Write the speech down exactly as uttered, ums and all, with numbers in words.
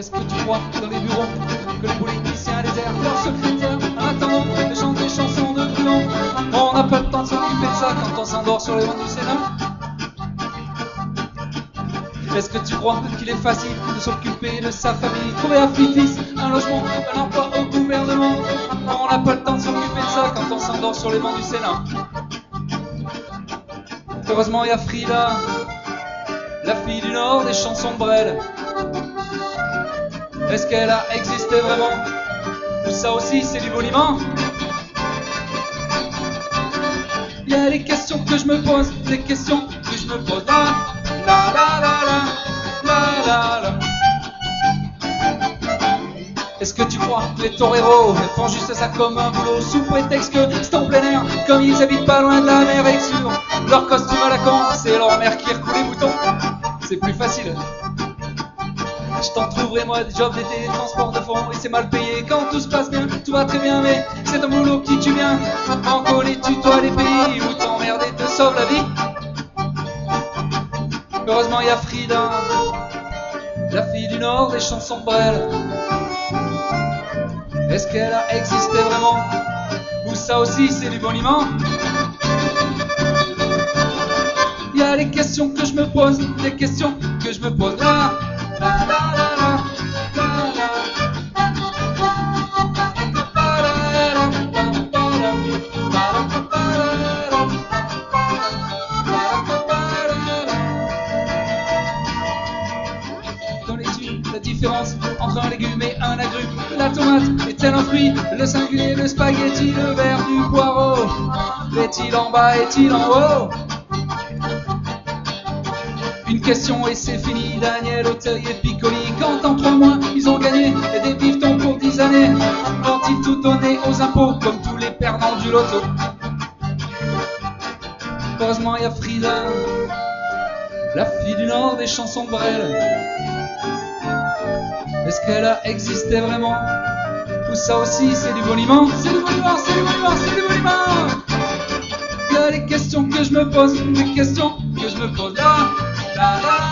Est-ce que tu crois dans les bureaux que les politiciens désertent leurs secrétaires en attendant les chants des chansons de Bruno? On n'a pas le temps de s'occuper de ça quand on s'endort sur les bancs du Sénat. Est-ce que tu crois qu'il est facile de s'occuper de sa famille, trouver un fils, un logement, un emploi au gouvernement? On n'a pas le temps de s'occuper de ça quand on s'endort sur les bancs du Sénat. Heureusement il y a Frida, la fille du Nord des chansons de Brel. Est-ce qu'elle a existé vraiment? Ou ça aussi c'est du boniment? Il y a des questions que je me pose, des questions que je me pose. La la la la la la la. Est-ce que tu crois que les toreros font juste ça comme un boulot, sous prétexte que c'est en plein air, comme ils habitent pas loin de la mer et que sur leur costume à la con, c'est leur mère qui recoule les boutons? C'est plus facile. Je t'en trouverai moi des jobs d'été, des transports de fond, et c'est mal payé quand tout se passe bien, tout va très bien, mais c'est un boulot qui tue bien. En connais-tu toi les pays où t'emmerdes et te sauve la vie? Heureusement il y a Frida, la fille du Nord des chansons de Brel. Est-ce qu'elle a existé vraiment? Ou ça aussi c'est du boniment? Il y a des questions que je me pose, des questions que je me pose. Là, la la la la la la. Connais-tu la différence entre un légume et un agrume? La tomate est-elle un fruit? Le singulier, le spaghetti, le verre du poireau, est-il en bas, est-il en haut? Une question et c'est fini, Daniel Auteuil et Piccoli. Quand en trois mois ils ont gagné des bifetons pour dix années, ont-ils tout donné aux impôts comme tous les perdants du loto? Heureusement il y a Frida, la fille du Nord des chansons de Brel. Est-ce qu'elle a existé vraiment? Ou ça aussi c'est du boniment? C'est du boniment, c'est du boniment, c'est du boniment. Il y a des questions que je me pose, des questions que je me pose. Là, là, là.